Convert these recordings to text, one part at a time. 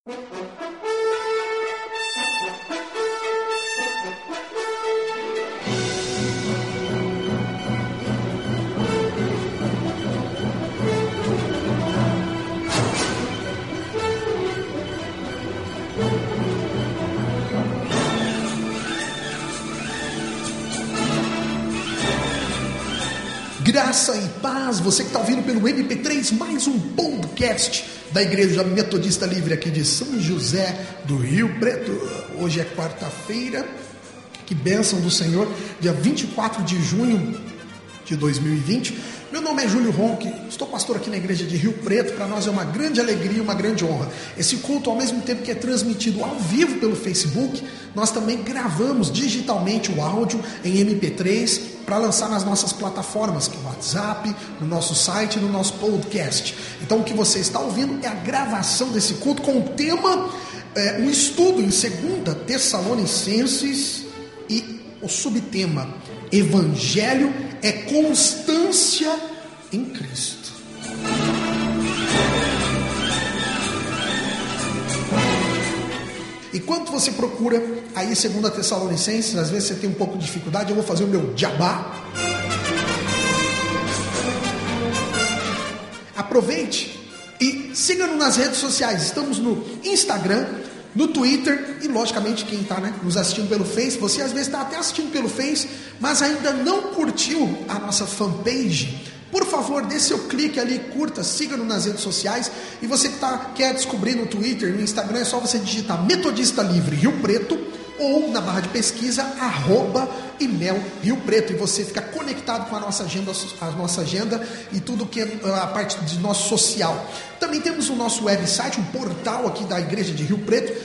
Graça e paz, você que está ouvindo pelo MP3, mais um podcast da Igreja Metodista Livre aqui de São José do Rio Preto. Hoje é quarta-feira, que bênção do Senhor, dia 24 de junho de 2020. Meu nome é Júlio Ronque, estou pastor aqui na Igreja de Rio Preto. Para nós é uma grande alegria, uma grande honra. Esse culto, ao mesmo tempo que é transmitido ao vivo pelo Facebook, nós também gravamos digitalmente o áudio em MP3 para lançar nas nossas plataformas, que é o WhatsApp, no nosso site, no nosso podcast. Então o que você está ouvindo é a gravação desse culto com o tema, um estudo em 2 Tessalonicenses e o subtema Evangelho é constância em Cristo. Enquanto você procura aí 2 Tessalonicenses, às vezes você tem um pouco de dificuldade, eu vou fazer o meu jabá. Aproveite e siga-nos nas redes sociais. Estamos no Instagram, no Twitter e, logicamente, quem está nos assistindo pelo Face. Você às vezes está até assistindo pelo Face, mas ainda não curtiu a nossa fanpage. Por favor, dê seu clique ali, curta, siga-nos nas redes sociais. E você que quer descobrir no Twitter, no Instagram, é só você digitar Metodista Livre Rio Preto ou na barra de pesquisa @IMEL Rio Preto, e você fica conectado com a nossa agenda e tudo que é a parte de nosso social. Também temos o nosso website, um portal aqui da Igreja de Rio Preto,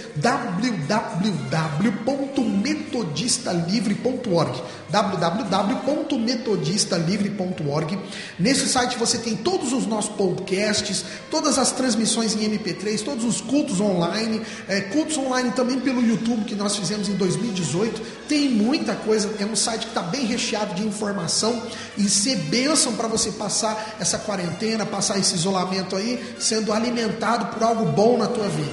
www.metodistalivre.org, www.metodistalivre.org. Nesse site você tem todos os nossos podcasts, todas as transmissões em MP3, todos os cultos online também pelo YouTube que nós fizemos em 2018. Tem muita coisa, é um site que está bem recheado de informação e ser bênção para você passar essa quarentena, passar esse isolamento aí, sendo alimentado por algo bom na tua vida.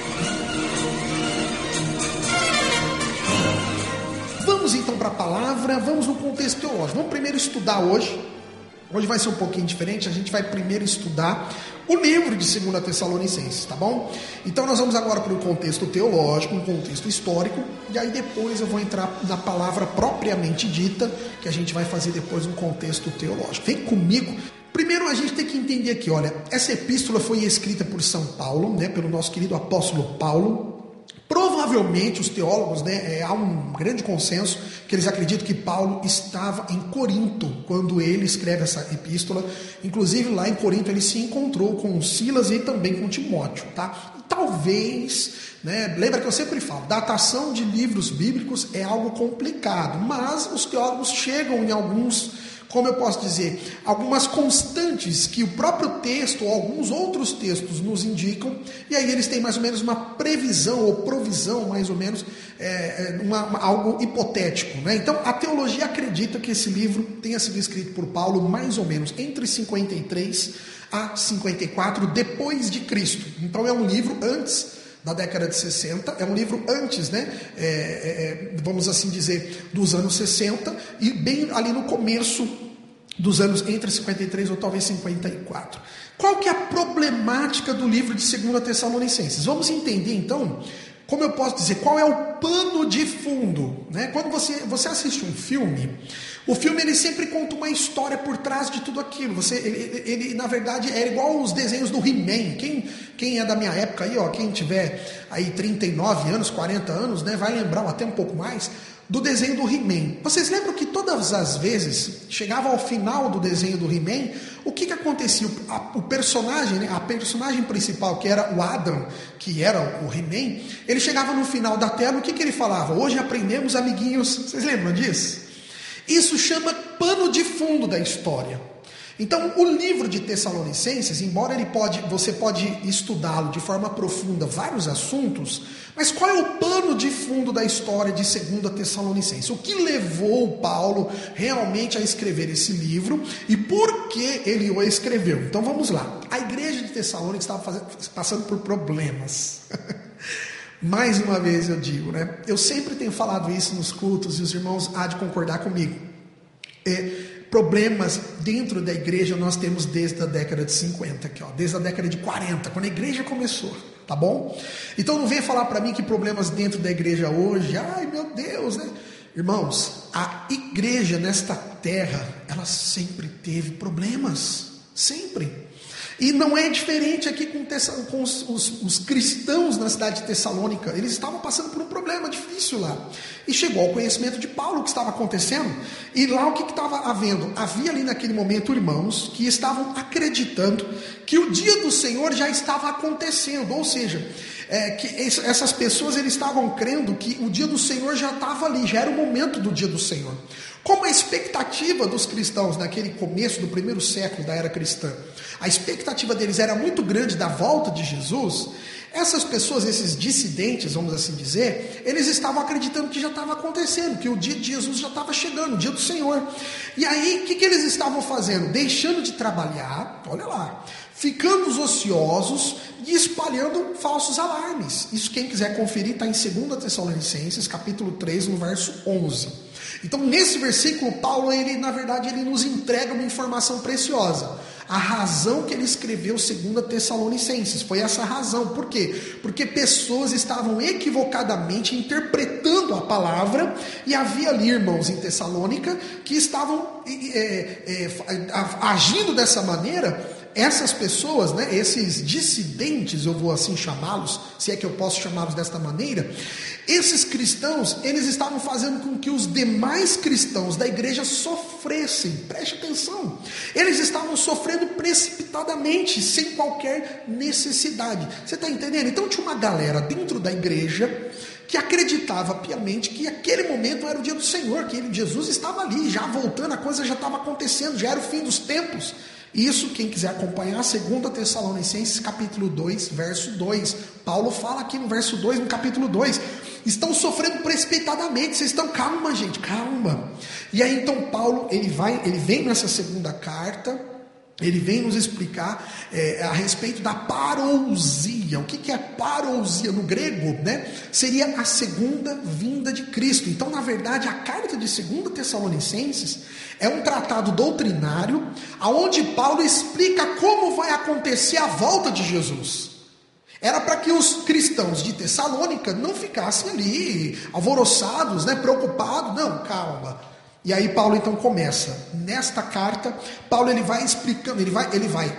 Vamos então para a palavra, vamos no contexto teológico. Vamos primeiro estudar hoje. Hoje vai ser um pouquinho diferente, a gente vai primeiro estudar o livro de 2 Tessalonicenses, tá bom? Então nós vamos agora para um contexto teológico, um contexto histórico, e aí depois eu vou entrar na palavra propriamente dita, que a gente vai fazer depois um contexto teológico. Vem comigo. Primeiro a gente tem que entender aqui, olha, essa epístola foi escrita por São Paulo, pelo nosso querido apóstolo Paulo. Provavelmente os teólogos, há um grande consenso que eles acreditam que Paulo estava em Corinto quando ele escreve essa epístola. Inclusive lá em Corinto ele se encontrou com Silas e também com Timóteo, tá? E talvez, lembra que eu sempre falo, datação de livros bíblicos é algo complicado, mas os teólogos chegam em algumas constantes que o próprio texto ou alguns outros textos nos indicam, e aí eles têm mais ou menos uma previsão ou provisão, mais ou menos, algo hipotético. Então a teologia acredita que esse livro tenha sido escrito por Paulo mais ou menos entre 53 a 54 depois de Cristo. Então é um livro antes da década de 60, é um livro antes, vamos assim dizer, dos anos 60, e bem ali no começo dos anos entre 53 ou talvez 54. Qual que é a problemática do livro de 2 Tessalonicenses? Vamos entender então, como eu posso dizer, qual é o pano de fundo, Quando você assiste um filme, o filme ele sempre conta uma história por trás de tudo aquilo. Ele na verdade é igual os desenhos do He-Man. Quem é da minha época aí, quem tiver aí 39 anos, 40 anos, vai lembrar até um pouco mais do desenho do He-Man. Vocês lembram que todas as vezes chegava ao final do desenho do He-Man, o que acontecia? O personagem, a personagem principal, que era o Adam, que era o He-Man, ele chegava no final da tela, o que ele falava? Hoje aprendemos, amiguinhos. Vocês lembram disso? Isso chama pano de fundo da história. Então, o livro de Tessalonicenses, embora você pode estudá-lo de forma profunda, vários assuntos, mas qual é o pano de fundo da história de 2 Tessalonicenses? O que levou Paulo realmente a escrever esse livro e por que ele o escreveu? Então vamos lá. A igreja de Tessalônica estava passando por problemas. Mais uma vez eu digo, né? Eu sempre tenho falado isso nos cultos e os irmãos há de concordar comigo. Problemas dentro da igreja nós temos desde a década de 50, aqui, ó, desde a década de 40, quando a igreja começou, tá bom? Então não venha falar para mim que problemas dentro da igreja hoje, ai meu Deus, né? Irmãos, a igreja nesta terra, ela sempre teve problemas, sempre. E não é diferente aqui com os cristãos na cidade de Tessalônica. Eles estavam passando por um problema difícil lá. E chegou ao conhecimento de Paulo o que estava acontecendo. E lá o que estava havendo? Havia ali naquele momento irmãos que estavam acreditando que o dia do Senhor já estava acontecendo. Ou seja, que essas pessoas eles estavam crendo que o dia do Senhor já estava ali, já era o momento do dia do Senhor. Como a expectativa dos cristãos naquele começo do primeiro século da era cristã, a expectativa deles era muito grande da volta de Jesus, essas pessoas, esses dissidentes, vamos assim dizer, eles estavam acreditando que já estava acontecendo, que o dia de Jesus já estava chegando, o dia do Senhor. E aí, o que eles estavam fazendo? Deixando de trabalhar, olha lá, ficando ociosos e espalhando falsos alarmes. Isso quem quiser conferir está em 2 Tessalonicenses, capítulo 3, no verso 11. Então, nesse versículo, Paulo, ele nos entrega uma informação preciosa. A razão que ele escreveu 2 Tessalonicenses foi essa razão. Por quê? Porque pessoas estavam equivocadamente interpretando a palavra e havia ali irmãos em Tessalônica que estavam agindo dessa maneira. Essas pessoas, né, esses dissidentes, eu vou assim chamá-los, se é que eu posso chamá-los desta maneira, esses cristãos, eles estavam fazendo com que os demais cristãos da igreja sofressem, preste atenção, eles estavam sofrendo precipitadamente, sem qualquer necessidade, você está entendendo? Então tinha uma galera dentro da igreja que acreditava piamente que aquele momento era o dia do Senhor, que Jesus estava ali, já voltando, a coisa já estava acontecendo, já era o fim dos tempos. Isso, quem quiser acompanhar, 2 Tessalonicenses, capítulo 2, verso 2. Paulo fala aqui no verso 2, no capítulo 2. Estão sofrendo precipitadamente, vocês estão, calma gente, calma. E aí então Paulo, ele vem nessa segunda carta, ele vem nos explicar a respeito da parousia. O que é parousia no grego, né? Seria a segunda vinda de Cristo. Então, na verdade, a carta de 2 Tessalonicenses é um tratado doutrinário, onde Paulo explica como vai acontecer a volta de Jesus. Era para que os cristãos de Tessalônica não ficassem ali alvoroçados, né, preocupados. Não, calma. E aí Paulo então começa, nesta carta, Paulo ele vai explicando, ele vai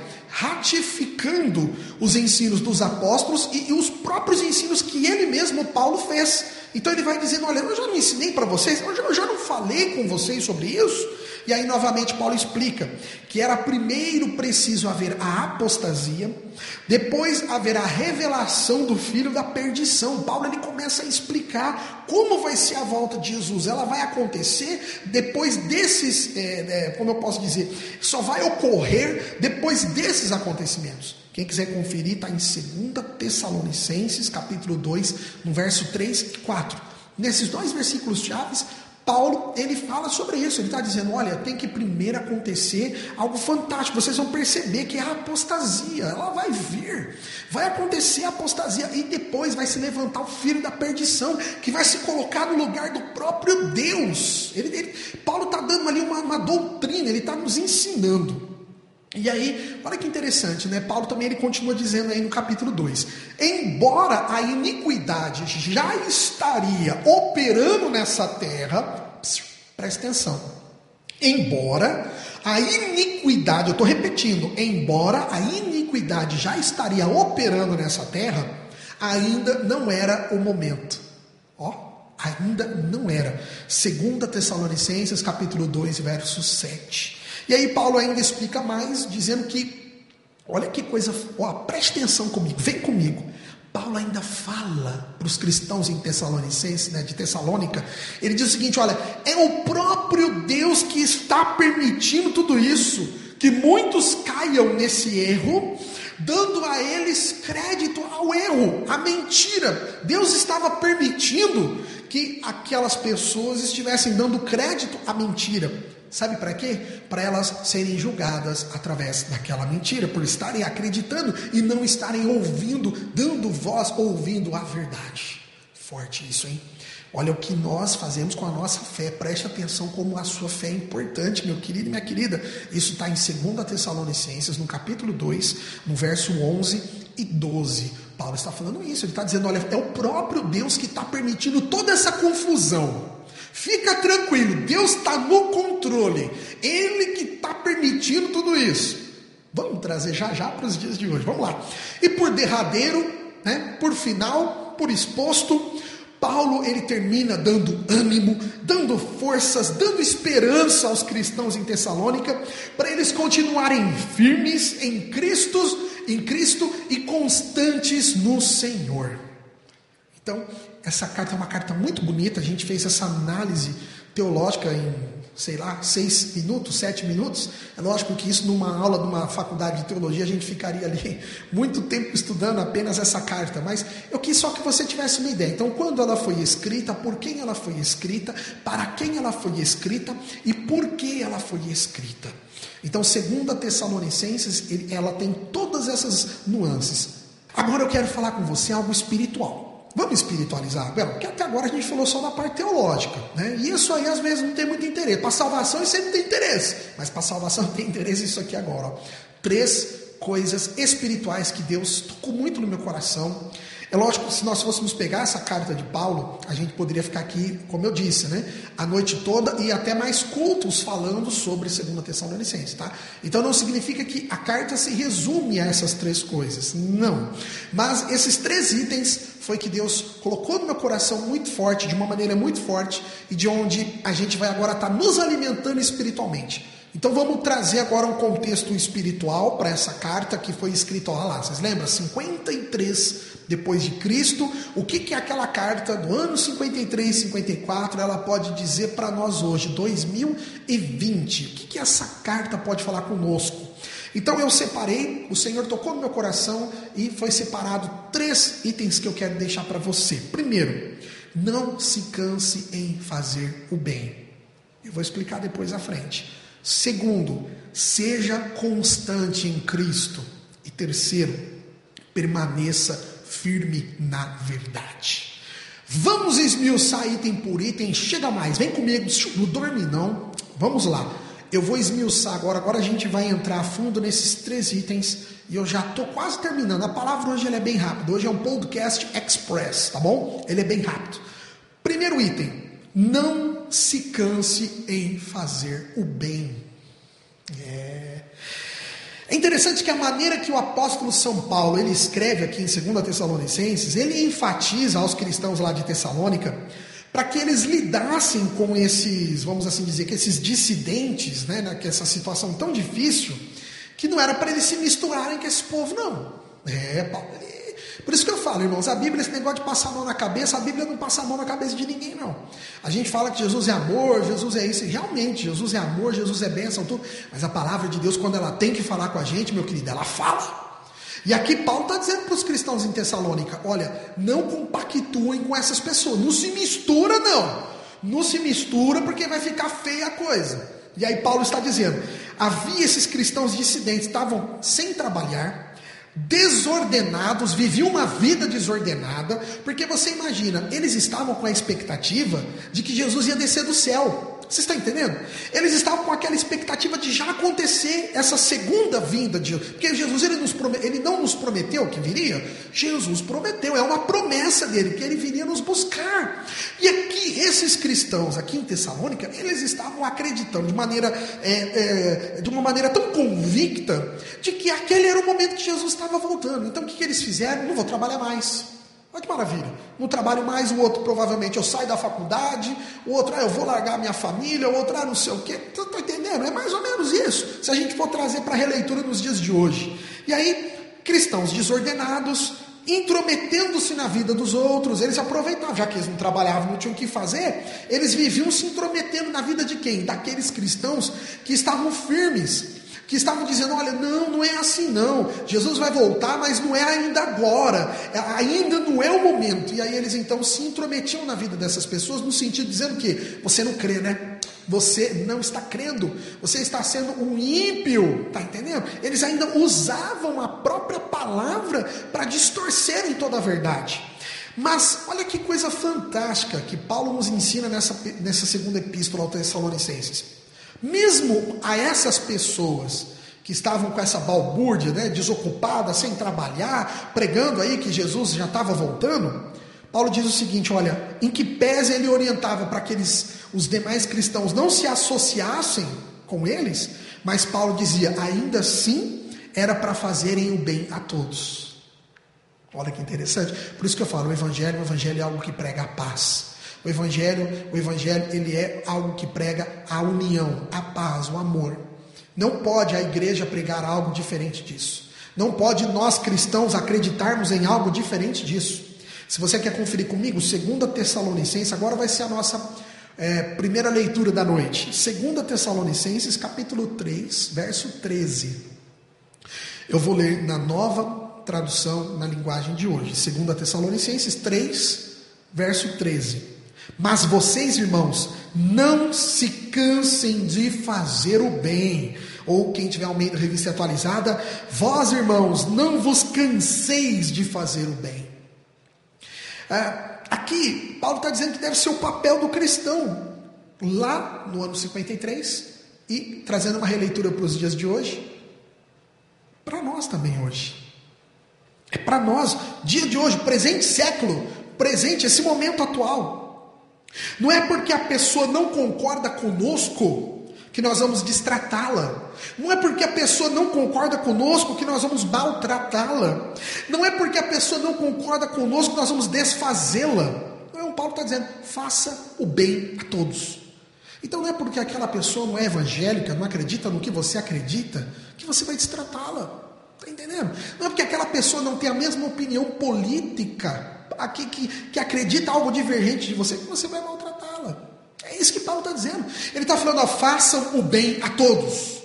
ratificando os ensinos dos apóstolos e os próprios ensinos que ele mesmo, Paulo, fez. Então ele vai dizendo, olha, eu já não ensinei para vocês, eu já não falei com vocês sobre isso. E aí novamente Paulo explica que era primeiro preciso haver a apostasia, depois haver a revelação do filho da perdição. Paulo ele começa a explicar como vai ser a volta de Jesus. Ela vai acontecer depois desses, como eu posso dizer, só vai ocorrer depois desses acontecimentos. Quem quiser conferir está em 2 Tessalonicenses capítulo 2, no verso 3 e 4. Nesses dois versículos chaves, Paulo, ele fala sobre isso, ele está dizendo, olha, tem que primeiro acontecer algo fantástico, vocês vão perceber que é a apostasia, ela vai vir, vai acontecer a apostasia, e depois vai se levantar o filho da perdição, que vai se colocar no lugar do próprio Deus. Paulo está dando ali uma doutrina, ele está nos ensinando. E aí, olha que interessante, né? Paulo também ele continua dizendo aí no capítulo 2, embora a iniquidade já estaria operando nessa terra, presta atenção, embora a iniquidade, eu estou repetindo, embora a iniquidade já estaria operando nessa terra, ainda não era o momento, ainda não era. 2 Tessalonicenses capítulo 2, verso 7. E aí Paulo ainda explica mais, dizendo que, olha que coisa, preste atenção comigo, vem comigo. Paulo ainda fala para os cristãos em Tessalonicenses, né, de Tessalônica, ele diz o seguinte, olha, é o próprio Deus que está permitindo tudo isso, que muitos caiam nesse erro, dando a eles crédito ao erro, à mentira. Deus estava permitindo que aquelas pessoas estivessem dando crédito à mentira. Sabe para quê? Para elas serem julgadas através daquela mentira, por estarem acreditando e não estarem ouvindo, dando voz, ouvindo a verdade. Forte isso, hein? Olha o que nós fazemos com a nossa fé. Preste atenção como a sua fé é importante, meu querido e minha querida. Isso está em 2 Tessalonicenses, no capítulo 2, no verso 11 e 12. Paulo está falando isso. Ele está dizendo, olha, é o próprio Deus que está permitindo toda essa confusão. Fica tranquilo, Deus está no controle. Ele que está permitindo tudo isso. Vamos trazer já para os dias de hoje. Vamos lá. E por derradeiro, né, por final, por exposto, Paulo, ele termina dando ânimo, dando forças, dando esperança aos cristãos em Tessalônica, para eles continuarem firmes em Cristo e constantes no Senhor. Então, essa carta é uma carta muito bonita. A gente fez essa análise teológica em, 6 minutos, 7 minutos. É lógico que isso numa aula de uma faculdade de teologia a gente ficaria ali muito tempo estudando apenas essa carta, mas eu quis só que você tivesse uma ideia. Então, quando ela foi escrita, por quem ela foi escrita, para quem ela foi escrita e por que ela foi escrita. Então, 2 Tessalonicenses, ela tem todas essas nuances. Agora eu quero falar com você algo espiritual. Vamos espiritualizar? Bom, porque até agora a gente falou só da parte teológica, né? E isso aí às vezes não tem muito interesse. Para salvação isso aí não tem interesse, mas para salvação tem interesse isso aqui agora. Ó. 3 coisas espirituais que Deus tocou muito no meu coração. É lógico que se nós fôssemos pegar essa carta de Paulo, a gente poderia ficar aqui, como eu disse, né, a noite toda e até mais cultos falando sobre 2 Tessalonicenses, tá? Então não significa que a carta se resume a essas 3 coisas, não. Mas esses 3 itens foi que Deus colocou no meu coração muito forte, de uma maneira muito forte, e de onde a gente vai agora estar nos alimentando espiritualmente. Então vamos trazer agora um contexto espiritual para essa carta que foi escrita, olha lá, vocês lembram? 53 depois de Cristo. O que é aquela carta do ano 53, 54, ela pode dizer para nós hoje, 2020? O que essa carta pode falar conosco? Então eu separei, o Senhor tocou no meu coração e foi separado 3 itens que eu quero deixar para você. Primeiro, não se canse em fazer o bem. Eu vou explicar depois à frente. Segundo, seja constante em Cristo. E terceiro, permaneça firme na verdade. Vamos esmiuçar item por item. Chega mais, vem comigo, não dorme não. Vamos lá, eu vou esmiuçar agora a gente vai entrar a fundo nesses 3 itens. E eu já estou quase terminando. A palavra hoje ela é bem rápida. Hoje é um podcast express, tá bom? Ele é bem rápido. Primeiro item, não se canse em fazer o bem. É interessante que a maneira que o apóstolo São Paulo ele escreve aqui em 2 Tessalonicenses, ele enfatiza aos cristãos lá de Tessalônica para que eles lidassem com esses, vamos assim dizer, que esses dissidentes, né, que essa situação tão difícil, que não era para eles se misturarem com esse povo, não. Paulo, por isso que eu falo, irmãos, a Bíblia, esse negócio de passar a mão na cabeça, a Bíblia não passa a mão na cabeça de ninguém, não. A gente fala que Jesus é amor, Jesus é isso, e realmente, Jesus é amor, Jesus é bênção, tudo, mas a palavra de Deus, quando ela tem que falar com a gente, meu querido, ela fala. E aqui Paulo está dizendo para os cristãos em Tessalônica, olha, não compactuem com essas pessoas, não se mistura não, não se mistura porque vai ficar feia a coisa. E aí Paulo está dizendo, havia esses cristãos dissidentes, estavam sem trabalhar, desordenados, viviam uma vida desordenada, porque você imagina, eles estavam com a expectativa de que Jesus ia descer do céu. Você está entendendo? Eles estavam com aquela expectativa de já acontecer essa segunda vinda de Jesus, porque Jesus ele não nos prometeu que viria. Jesus prometeu, é uma promessa dele, que ele viria nos buscar. E aqui, esses cristãos aqui em Tessalônica, eles estavam acreditando de uma maneira tão convicta, de que aquele era o momento que Jesus estava voltando. Então o que eles fizeram? Não vou trabalhar mais. Olha que maravilha, não trabalho mais. O outro provavelmente eu saio da faculdade, o outro eu vou largar minha família, o outro não sei o que. Você está entendendo? É mais ou menos isso, se a gente for trazer para a releitura nos dias de hoje. E aí, cristãos desordenados, intrometendo-se na vida dos outros, eles aproveitavam, já que eles não trabalhavam, não tinham o que fazer, eles viviam se intrometendo na vida de quem? Daqueles cristãos que estavam firmes, que estavam dizendo, olha, não é assim não, Jesus vai voltar, mas não é ainda agora, ainda não é o momento. E aí eles então se intrometiam na vida dessas pessoas, no sentido de dizendo que você não crê, né? Você não está crendo, você está sendo um ímpio, tá entendendo? Eles ainda usavam a própria palavra para distorcerem toda a verdade. Mas olha que coisa fantástica que Paulo nos ensina nessa segunda epístola aos Tessalonicenses. Mesmo a essas pessoas que estavam com essa balbúrdia, né, desocupadas, sem trabalhar, pregando aí que Jesus já estava voltando, Paulo diz o seguinte, olha, em que pese ele orientava para que os demais cristãos não se associassem com eles, mas Paulo dizia, ainda assim, era para fazerem o bem a todos. Olha que interessante. Por isso que eu falo, o evangelho é algo que prega a paz. O evangelho, ele é algo que prega a união, a paz, o amor. Não pode a igreja pregar algo diferente disso. Não pode nós cristãos acreditarmos em algo diferente disso. Se você quer conferir comigo, 2 Tessalonicenses, agora vai ser a nossa primeira leitura da noite. 2 Tessalonicenses, capítulo 3, verso 13. Eu vou ler na nova tradução, na linguagem de hoje. 2 Tessalonicenses 3, verso 13. Mas vocês, irmãos, não se cansem de fazer o bem. Ou quem tiver Almeida Revista Atualizada, vós, irmãos, não vos canseis de fazer o bem. Aqui, Paulo está dizendo que deve ser o papel do cristão, lá no ano 53, e trazendo uma releitura para os dias de hoje, para nós também hoje. É para nós, dia de hoje, presente século, presente, esse momento atual. Não é porque a pessoa não concorda conosco que nós vamos destratá-la. Não é porque a pessoa não concorda conosco que nós vamos maltratá-la. Não é porque a pessoa não concorda conosco que nós vamos desfazê-la. Não, Paulo está dizendo, faça o bem a todos. Então não é porque aquela pessoa não é evangélica, não acredita no que você acredita, que você vai destratá-la. Está entendendo? Não é porque aquela pessoa não tem a mesma opinião política, que acredita algo divergente de você, que você vai maltratá-la. É isso que Paulo está dizendo. Ele está falando, façam o bem a todos.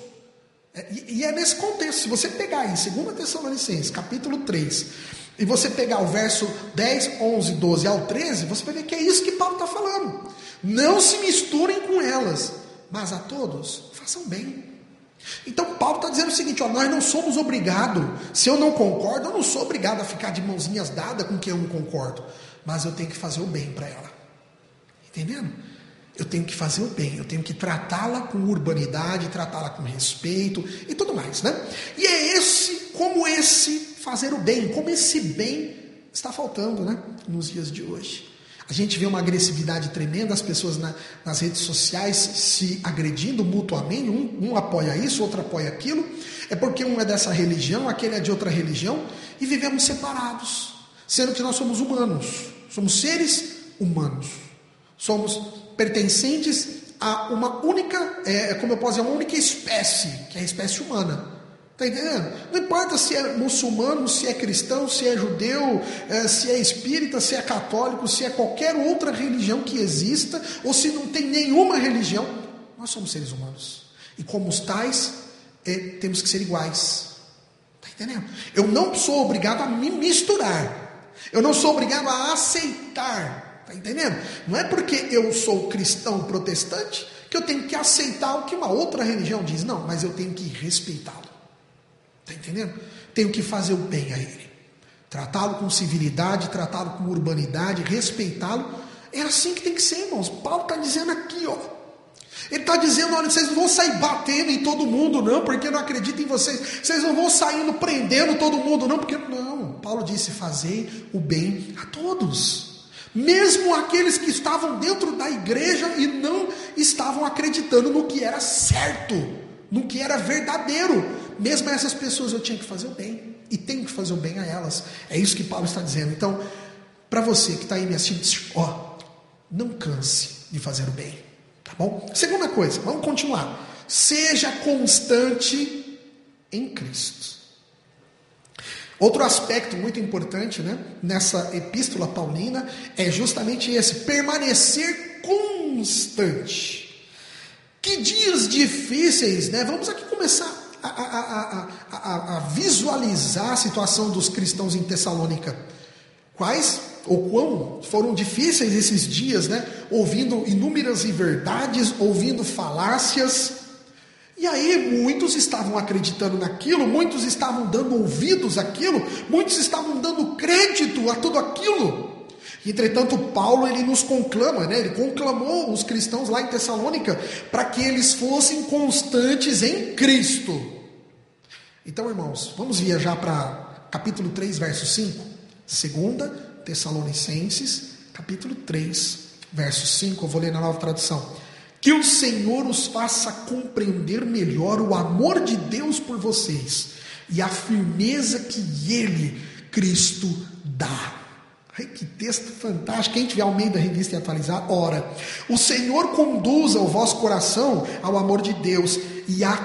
E é nesse contexto, se você pegar aí, 2 Tessalonicenses, capítulo 3, e você pegar o verso 10, 11, 12 ao 13, você vai ver que é isso que Paulo está falando. Não se misturem com elas, mas a todos façam bem. Então Paulo está dizendo o seguinte, nós não somos obrigados, se eu não concordo, eu não sou obrigado a ficar de mãozinhas dadas com quem eu não concordo, mas eu tenho que fazer o bem para ela. Entendendo? Eu tenho que fazer o bem, eu tenho que tratá-la com urbanidade, tratá-la com respeito e tudo mais, né? E é como esse fazer o bem, como esse bem está faltando, né? Nos dias de hoje. A gente vê uma agressividade tremenda, as pessoas nas redes sociais se agredindo mutuamente, um apoia isso, outro apoia aquilo, é porque um é dessa religião, aquele é de outra religião, e vivemos separados, sendo que nós somos humanos, somos seres humanos, somos pertencentes a uma única, como eu posso dizer, uma única espécie, que é a espécie humana. Está entendendo? Não importa se é muçulmano, se é cristão, se é judeu, se é espírita, se é católico, se é qualquer outra religião que exista, ou se não tem nenhuma religião, nós somos seres humanos. E como os tais, temos que ser iguais. Está entendendo? Eu não sou obrigado a me misturar. Eu não sou obrigado a aceitar. Está entendendo? Não é porque eu sou cristão protestante que eu tenho que aceitar o que uma outra religião diz. Não, mas eu tenho que respeitá-lo. Está entendendo? Tenho que fazer o bem a ele. Tratá-lo com civilidade, tratá-lo com urbanidade, respeitá-lo. É assim que tem que ser, irmãos. Paulo está dizendo aqui, ó. Ele está dizendo, olha, vocês não vão sair batendo em todo mundo, não, porque não acredito em vocês. Vocês não vão saindo prendendo todo mundo, não, porque... Não, Paulo disse, fazei o bem a todos. Mesmo aqueles que estavam dentro da igreja e não estavam acreditando no que era certo, no que era verdadeiro. Mesmo a essas pessoas eu tinha que fazer o bem. E tenho que fazer o bem a elas. É isso que Paulo está dizendo. Então, para você que está aí me assistindo, não canse de fazer o bem. Tá bom? Segunda coisa, vamos continuar. Seja constante em Cristo. Outro aspecto muito importante, né, nessa epístola paulina é justamente esse, permanecer constante. Que dias difíceis, né? Vamos aqui começar a visualizar a situação dos cristãos em Tessalônica. Quais ou quão foram difíceis esses dias, né? Ouvindo inúmeras inverdades, ouvindo falácias. E aí muitos estavam acreditando naquilo, muitos estavam dando ouvidos àquilo, muitos estavam dando crédito a tudo aquilo. Entretanto, Paulo ele nos conclama, né? Ele conclamou os cristãos lá em Tessalônica para que eles fossem constantes em Cristo. Então, irmãos, vamos viajar para capítulo 3, verso 5. 2 Tessalonicenses, capítulo 3, verso 5. Eu vou ler na Nova Tradução. Que o Senhor os faça compreender melhor o amor de Deus por vocês e a firmeza que Ele, Cristo, dá. Ai, que texto fantástico. Quem tiver Almeida Revista e Atualizar, ora. O Senhor conduza o vosso coração ao amor de Deus e à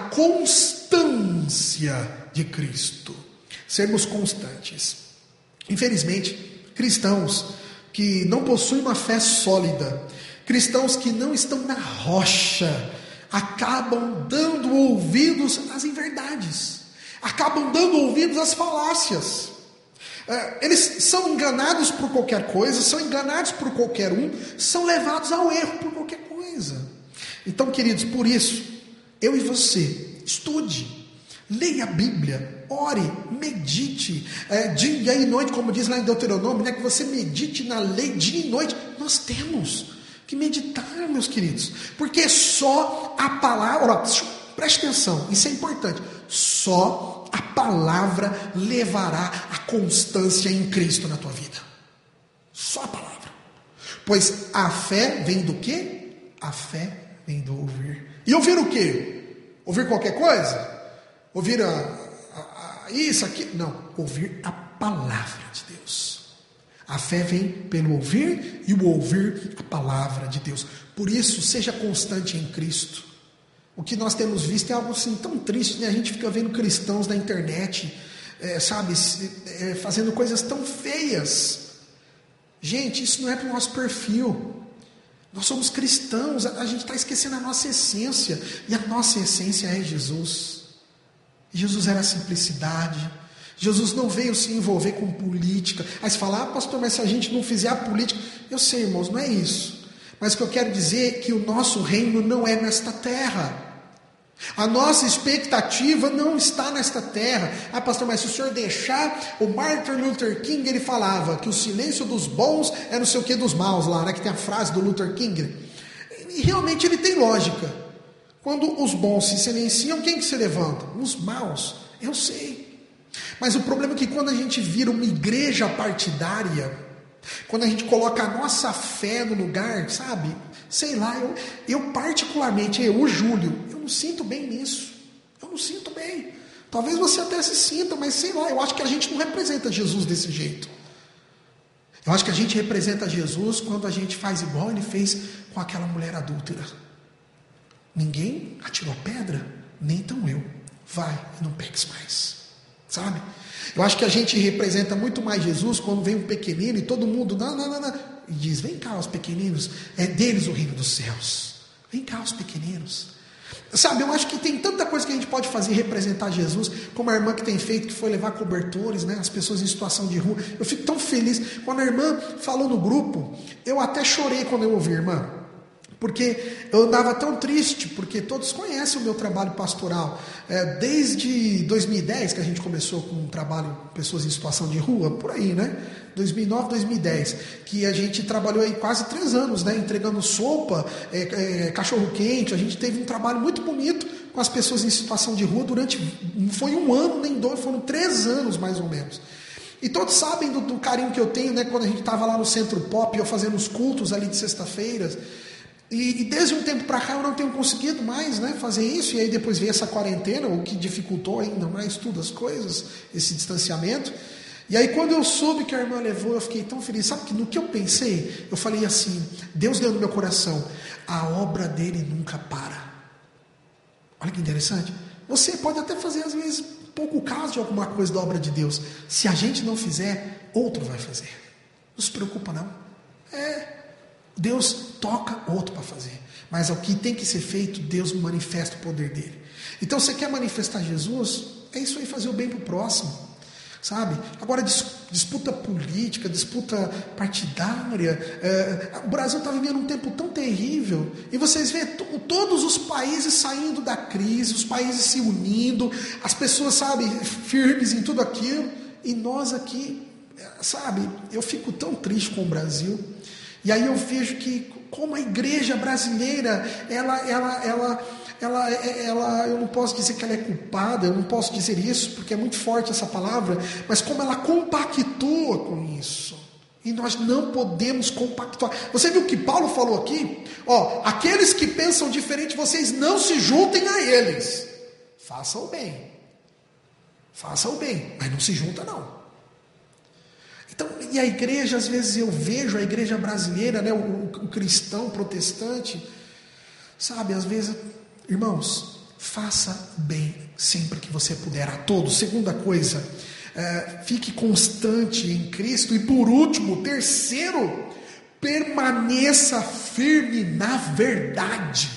constância de Cristo. Sermos constantes. Infelizmente, cristãos que não possuem uma fé sólida, cristãos que não estão na rocha, acabam dando ouvidos às inverdades, acabam dando ouvidos às falácias. Eles são enganados por qualquer coisa, são enganados por qualquer um, são levados ao erro por qualquer coisa. Então, queridos, por isso, eu e você, estude, leia a Bíblia, ore, medite, dia e noite, como diz lá em Deuteronômio, né, que você medite na lei dia e noite. Nós temos que meditar, meus queridos, porque só a palavra, preste atenção, isso é importante, só a palavra levará a constância em Cristo na tua vida. Só a palavra. Pois a fé vem do quê? A fé vem do ouvir. E ouvir o quê? Ouvir qualquer coisa? Ouvir isso, aqui? Não. Ouvir a palavra de Deus. A fé vem pelo ouvir e o ouvir a palavra de Deus. Por isso, seja constante em Cristo. O que nós temos visto é algo assim tão triste, né? A gente fica vendo cristãos na internet, fazendo coisas tão feias. Gente, isso não é para o nosso perfil. Nós somos cristãos, a gente está esquecendo a nossa essência. E a nossa essência é Jesus. Jesus era a simplicidade. Jesus não veio se envolver com política. Aí você fala, pastor, mas se a gente não fizer a política... Eu sei, irmãos, não é isso. Mas o que eu quero dizer é que o nosso reino não é nesta terra. A nossa expectativa não está nesta terra. Pastor, mas se o senhor deixar, o Martin Luther King, ele falava que o silêncio dos bons é não sei o que dos maus lá, né? Que tem a frase do Luther King. E realmente ele tem lógica. Quando os bons se silenciam, quem que se levanta? Os maus. Eu sei. Mas o problema é que quando a gente vira uma igreja partidária, quando a gente coloca a nossa fé no lugar, sabe? Sei lá, eu particularmente, o Júlio, eu não sinto bem nisso. Eu não sinto bem. Talvez você até se sinta, mas sei lá, eu acho que a gente não representa Jesus desse jeito. Eu acho que a gente representa Jesus quando a gente faz igual ele fez com aquela mulher adúltera. Ninguém atirou pedra, nem então eu. Vai e não peques mais. Sabe? Eu acho que a gente representa muito mais Jesus quando vem um pequenino e todo mundo, não, e diz, vem cá os pequeninos, é deles o reino dos céus. Vem cá os pequeninos. Sabe, eu acho que tem tanta coisa que a gente pode fazer representar Jesus, como a irmã que tem feito, que foi levar cobertores, né, as pessoas em situação de rua. Eu fico tão feliz. Quando a irmã falou no grupo, eu até chorei quando eu ouvi, irmã. Porque eu andava tão triste, porque todos conhecem o meu trabalho pastoral. Desde 2010 que a gente começou com um trabalho pessoas em situação de rua, por aí, né? 2009, 2010, que a gente trabalhou aí quase 3 anos, né? Entregando sopa, cachorro-quente. A gente teve um trabalho muito bonito com as pessoas em situação de rua durante, não foi 1 ano nem 2, foram 3 anos mais ou menos. E todos sabem do carinho que eu tenho, né? Quando a gente estava lá no Centro Pop, eu fazendo os cultos ali de sexta-feiras. E desde um tempo para cá eu não tenho conseguido mais, né, fazer isso. E aí depois veio essa quarentena, o que dificultou ainda mais tudo as coisas, esse distanciamento. E aí quando eu soube que a irmã levou, eu fiquei tão feliz. Sabe que no que eu pensei? Eu falei assim, Deus deu no meu coração, a obra dele nunca para. Olha que interessante. Você pode até fazer às vezes pouco caso de alguma coisa da obra de Deus. Se a gente não fizer, outro vai fazer. Não se preocupa não. Deus toca outro para fazer. Mas o que tem que ser feito, Deus manifesta o poder dele. Então você quer manifestar Jesus? É isso aí, fazer o bem para o próximo. Sabe? Agora, disputa política, disputa partidária, o Brasil está vivendo um tempo tão terrível, e vocês veem todos os países saindo da crise, os países se unindo, as pessoas, sabe, firmes em tudo aquilo, e nós aqui, sabe, eu fico tão triste com o Brasil, e aí eu vejo que como a igreja brasileira, eu não posso dizer que ela é culpada, eu não posso dizer isso, porque é muito forte essa palavra, mas como ela compactua com isso, e nós não podemos compactuar. Você viu o que Paulo falou aqui? Aqueles que pensam diferente, vocês não se juntem a eles, façam o bem, mas não se junta não. Então, e a igreja, às vezes eu vejo a igreja brasileira, né, o cristão protestante, sabe, às vezes, irmãos, faça bem sempre que você puder a todos. Segunda coisa, fique constante em Cristo. E por último, terceiro, permaneça firme na verdade.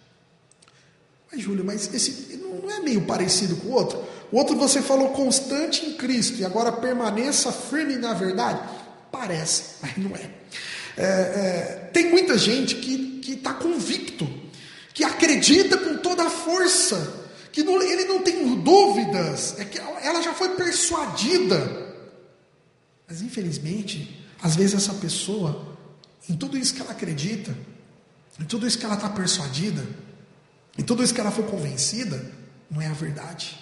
Mas Júlio, mas esse não é meio parecido com o outro? O outro você falou constante em Cristo, e agora permaneça firme na verdade? Parece, mas não é. Tem muita gente que está convicto, que acredita com toda a força, que ele não tem dúvidas, que ela já foi persuadida. Mas infelizmente, às vezes essa pessoa, em tudo isso que ela acredita, em tudo isso que ela está persuadida, em tudo isso que ela foi convencida, não é a verdade.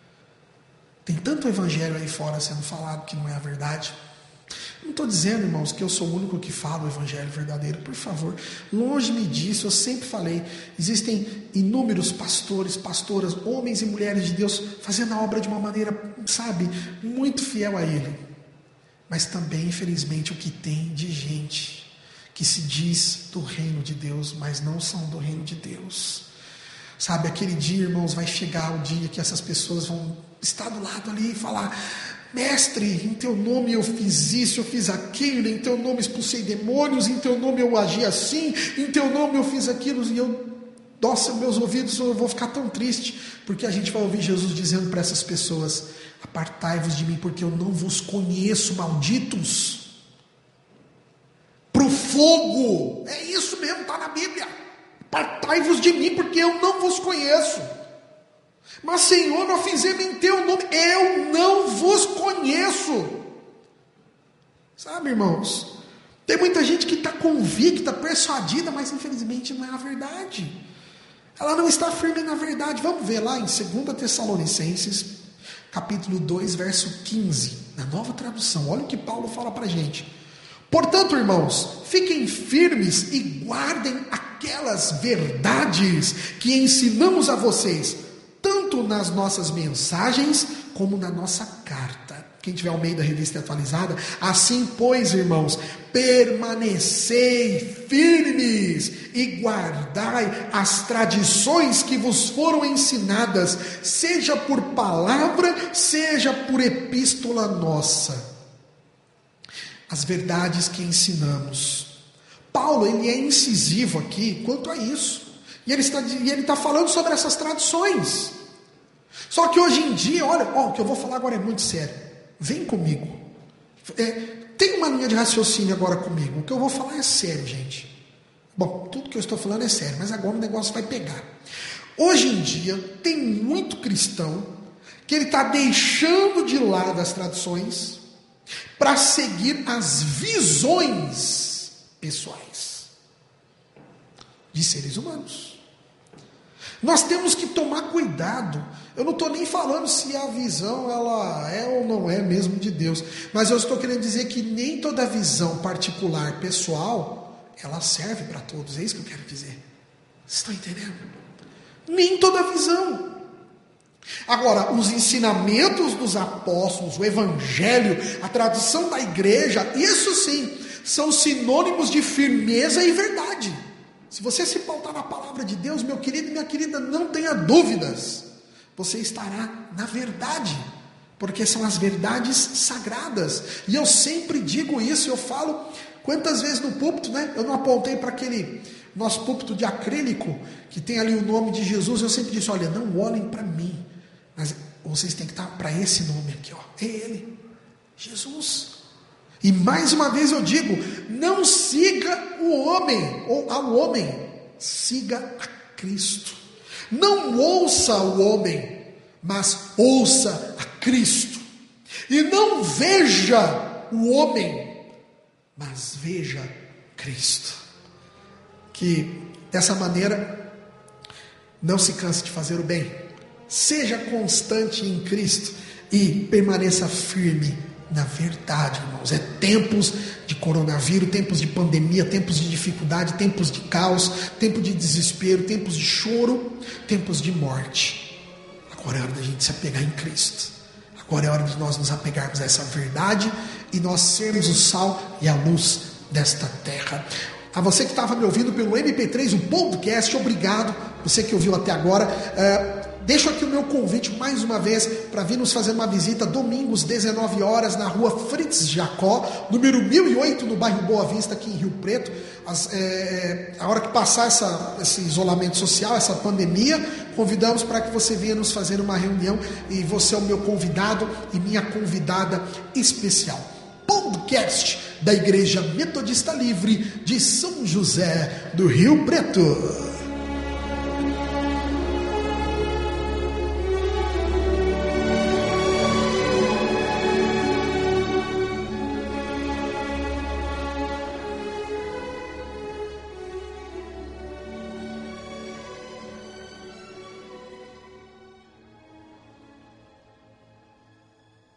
Tem tanto evangelho aí fora sendo falado que não é a verdade. Não estou dizendo, irmãos, que eu sou o único que fala o evangelho verdadeiro, por favor, longe-me disso. Eu sempre falei, existem inúmeros pastores, pastoras, homens e mulheres de Deus fazendo a obra de uma maneira, sabe, muito fiel a Ele. Mas também, infelizmente, o que tem de gente que se diz do reino de Deus, mas não são do reino de Deus. Sabe, aquele dia, irmãos, vai chegar o dia que essas pessoas vão estar do lado ali e falar: mestre, em teu nome eu fiz isso, eu fiz aquilo, em teu nome expulsei demônios, em teu nome eu agi assim, em teu nome eu fiz aquilo, e nossa, meus ouvidos, eu vou ficar tão triste, porque a gente vai ouvir Jesus dizendo para essas pessoas: apartai-vos de mim, porque eu não vos conheço, malditos. Pro fogo, é isso mesmo, está na Bíblia. Apartai-vos de mim, porque eu não vos conheço. Mas Senhor, nós fizemos em teu nome, eu não vos conheço. Sabe, irmãos, tem muita gente que está convicta, persuadida, mas infelizmente não é a verdade. Ela não está firme na verdade. Vamos ver lá em 2 Tessalonicenses, capítulo 2, verso 15, na nova tradução. Olha o que Paulo fala para a gente. Portanto, irmãos, fiquem firmes e guardem aquelas verdades que ensinamos a vocês, tanto nas nossas mensagens como na nossa carta. Quem tiver ao meio da revista atualizada: assim, pois, irmãos, permanecei firmes e guardai as tradições que vos foram ensinadas, seja por palavra, seja por epístola nossa. As verdades que ensinamos. Paulo, ele é incisivo aqui quanto a isso. E ele está falando sobre essas tradições. Só que hoje em dia, olha, o que eu vou falar agora é muito sério. Vem comigo. Tem uma linha de raciocínio agora comigo. O que eu vou falar é sério, gente. Bom, tudo que eu estou falando é sério, mas agora o negócio vai pegar. Hoje em dia, tem muito cristão que ele está deixando de lado as tradições para seguir as visões pessoais de seres humanos. Nós temos que tomar cuidado. Eu não estou nem falando se a visão ela é ou não é mesmo de Deus, mas eu estou querendo dizer que nem toda visão particular, pessoal, ela serve para todos. É isso que eu quero dizer. Vocês estão entendendo? Nem toda visão. Agora, os ensinamentos dos apóstolos, o evangelho, a tradição da igreja, isso sim, são sinônimos de firmeza e verdade. Se você se pautar na palavra de Deus, meu querido e minha querida, não tenha dúvidas, você estará na verdade. porque são as verdades sagradas. E eu sempre digo isso, eu falo quantas vezes no púlpito, né? Eu não apontei para aquele nosso púlpito de acrílico, que tem ali o nome de Jesus, eu sempre disse, olha, não olhem para mim, mas vocês têm que estar para esse nome aqui, ó, é Ele, Jesus. E mais uma vez eu digo, não siga o homem, ou ao homem, siga a Cristo. Não ouça o homem, mas ouça a Cristo. E não veja o homem, mas veja Cristo. Que dessa maneira não se canse de fazer o bem. Seja constante em Cristo e permaneça firme na verdade, irmãos. É tempos de coronavírus, tempos de pandemia, tempos de dificuldade, tempos de caos, tempo de desespero, tempos de choro, tempos de morte. Agora é hora da gente se apegar em Cristo. Agora é hora de nós nos apegarmos a essa verdade e nós sermos o sal e a luz desta terra. A você que estava me ouvindo pelo MP3, o podcast, obrigado. Você que ouviu até agora. Deixo aqui o meu convite mais uma vez para vir nos fazer uma visita domingos, 19 horas, na rua Fritz Jacó, número 1008, no bairro Boa Vista, aqui em Rio Preto. A hora que passar esse isolamento social, essa pandemia, convidamos para que você venha nos fazer uma reunião e você é o meu convidado e minha convidada especial. Podcast da Igreja Metodista Livre de São José do Rio Preto.